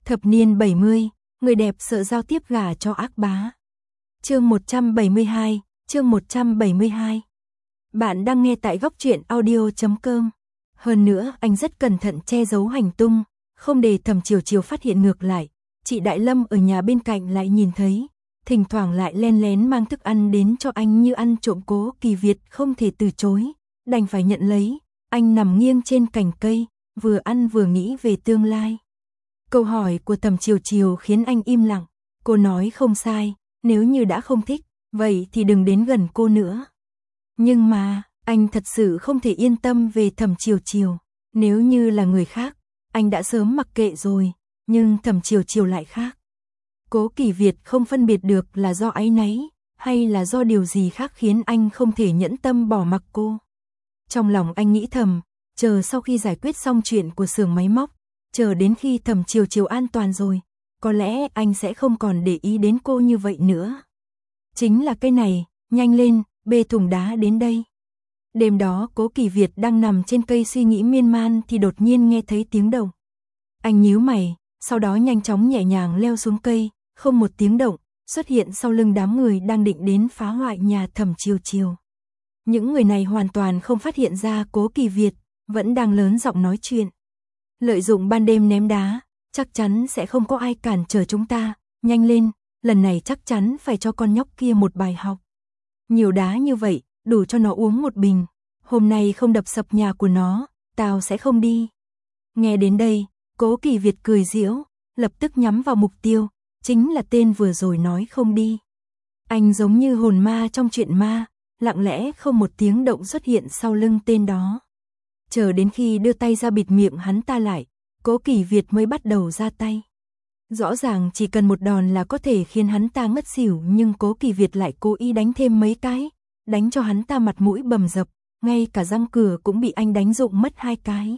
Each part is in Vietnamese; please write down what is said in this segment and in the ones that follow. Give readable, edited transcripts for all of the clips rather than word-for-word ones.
Thập niên 70, người đẹp sợ giao tiếp gả cho ác bá. Chương 172, chương 172. Bạn đang nghe tại góc truyện audio.com. Hơn nữa, anh rất cẩn thận che giấu hành tung, không để Thẩm Chiều Chiều phát hiện ngược lại. Chị Đại Lâm ở nhà bên cạnh lại nhìn thấy, thỉnh thoảng lại len lén mang thức ăn đến cho anh như ăn trộm. Cố Kỳ Việt không thể từ chối, đành phải nhận lấy. Anh nằm nghiêng trên cành cây, vừa ăn vừa nghĩ về tương lai. Câu hỏi của Thẩm Chiều Chiều khiến anh im lặng. Cô nói không sai, nếu như đã không thích, vậy thì đừng đến gần cô nữa. Nhưng mà, anh thật sự không thể yên tâm về Thẩm Chiều Chiều. Nếu như là người khác, anh đã sớm mặc kệ rồi, nhưng Thẩm Chiều Chiều lại khác. Cố Kỳ Việt không phân biệt được là do áy náy, hay là do điều gì khác khiến anh không thể nhẫn tâm bỏ mặc cô. Trong lòng anh nghĩ thầm, chờ sau khi giải quyết xong chuyện của xưởng máy móc, chờ đến khi Thẩm Chiều Chiều an toàn rồi, có lẽ anh sẽ không còn để ý đến cô như vậy nữa. Chính là cái này, nhanh lên, bê thùng đá đến đây. Đêm đó Cố Kỳ Việt đang nằm trên cây suy nghĩ miên man thì đột nhiên nghe thấy tiếng động. Anh nhíu mày, sau đó nhanh chóng nhẹ nhàng leo xuống cây, không một tiếng động, xuất hiện sau lưng đám người đang định đến phá hoại nhà Thẩm Chiều Chiều. Những người này hoàn toàn không phát hiện ra Cố Kỳ Việt vẫn đang lớn giọng nói chuyện. Lợi dụng ban đêm ném đá, chắc chắn sẽ không có ai cản trở chúng ta, nhanh lên, lần này chắc chắn phải cho con nhóc kia một bài học. Nhiều đá như vậy, đủ cho nó uống một bình, hôm nay không đập sập nhà của nó, tao sẽ không đi. Nghe đến đây, Cố Kỳ Việt cười giễu, lập tức nhắm vào mục tiêu, chính là tên vừa rồi nói không đi. Anh giống như hồn ma trong truyện ma, lặng lẽ không một tiếng động xuất hiện sau lưng tên đó. Chờ đến khi đưa tay ra bịt miệng hắn ta lại, Cố Kỳ Việt mới bắt đầu ra tay. Rõ ràng chỉ cần một đòn là có thể khiến hắn ta ngất xỉu, nhưng Cố Kỳ Việt lại cố ý đánh thêm mấy cái, đánh cho hắn ta mặt mũi bầm dập, ngay cả răng cửa cũng bị anh đánh rụng mất 2 cái.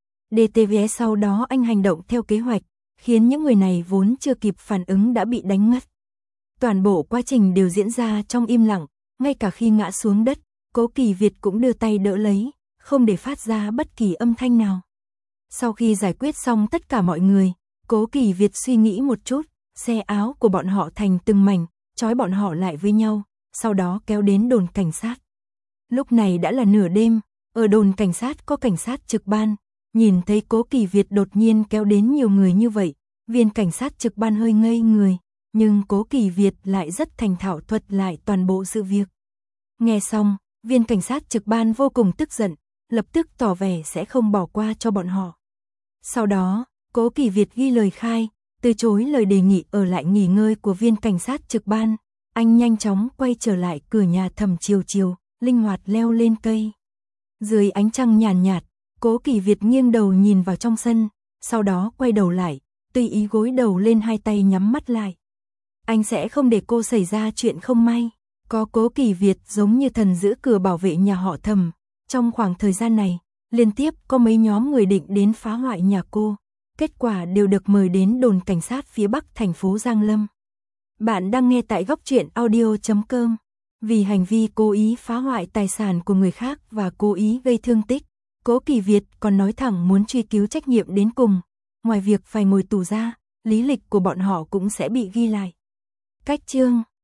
DTV sau đó anh hành động theo kế hoạch, khiến những người này vốn chưa kịp phản ứng đã bị đánh ngất. Toàn bộ quá trình đều diễn ra trong im lặng, ngay cả khi ngã xuống đất, Cố Kỳ Việt cũng đưa tay đỡ lấy, không để phát ra bất kỳ âm thanh nào. Sau khi giải quyết xong tất cả mọi người, Cố Kỳ Việt suy nghĩ một chút, xe áo của bọn họ thành từng mảnh, trói bọn họ lại với nhau, sau đó kéo đến đồn cảnh sát. Lúc này đã là nửa đêm, ở đồn cảnh sát có cảnh sát trực ban, nhìn thấy Cố Kỳ Việt đột nhiên kéo đến nhiều người như vậy, viên cảnh sát trực ban hơi ngây người, nhưng Cố Kỳ Việt lại rất thành thạo thuật lại toàn bộ sự việc. Nghe xong, viên cảnh sát trực ban vô cùng tức giận, lập tức tỏ vẻ sẽ không bỏ qua cho bọn họ. Sau đó, Cố Kỳ Việt ghi lời khai, từ chối lời đề nghị ở lại nghỉ ngơi của viên cảnh sát trực ban. Anh nhanh chóng quay trở lại cửa nhà Thẩm Chiều Chiều, linh hoạt leo lên cây. Dưới ánh trăng nhàn nhạt, Cố Kỳ Việt nghiêng đầu nhìn vào trong sân, sau đó quay đầu lại, tùy ý gối đầu lên, hai tay nhắm mắt lại. Anh sẽ không để cô xảy ra chuyện không may. Có Cố Kỳ Việt giống như thần giữ cửa bảo vệ nhà họ Thẩm. Trong khoảng thời gian này, liên tiếp có mấy nhóm người định đến phá hoại nhà cô. Kết quả đều được mời đến đồn cảnh sát phía Bắc thành phố Giang Lâm. Bạn đang nghe tại góc truyện audio.com. Vì hành vi cố ý phá hoại tài sản của người khác và cố ý gây thương tích, Cố Kỳ Việt còn nói thẳng muốn truy cứu trách nhiệm đến cùng. Ngoài việc phải ngồi tù ra, lý lịch của bọn họ cũng sẽ bị ghi lại. Cách chương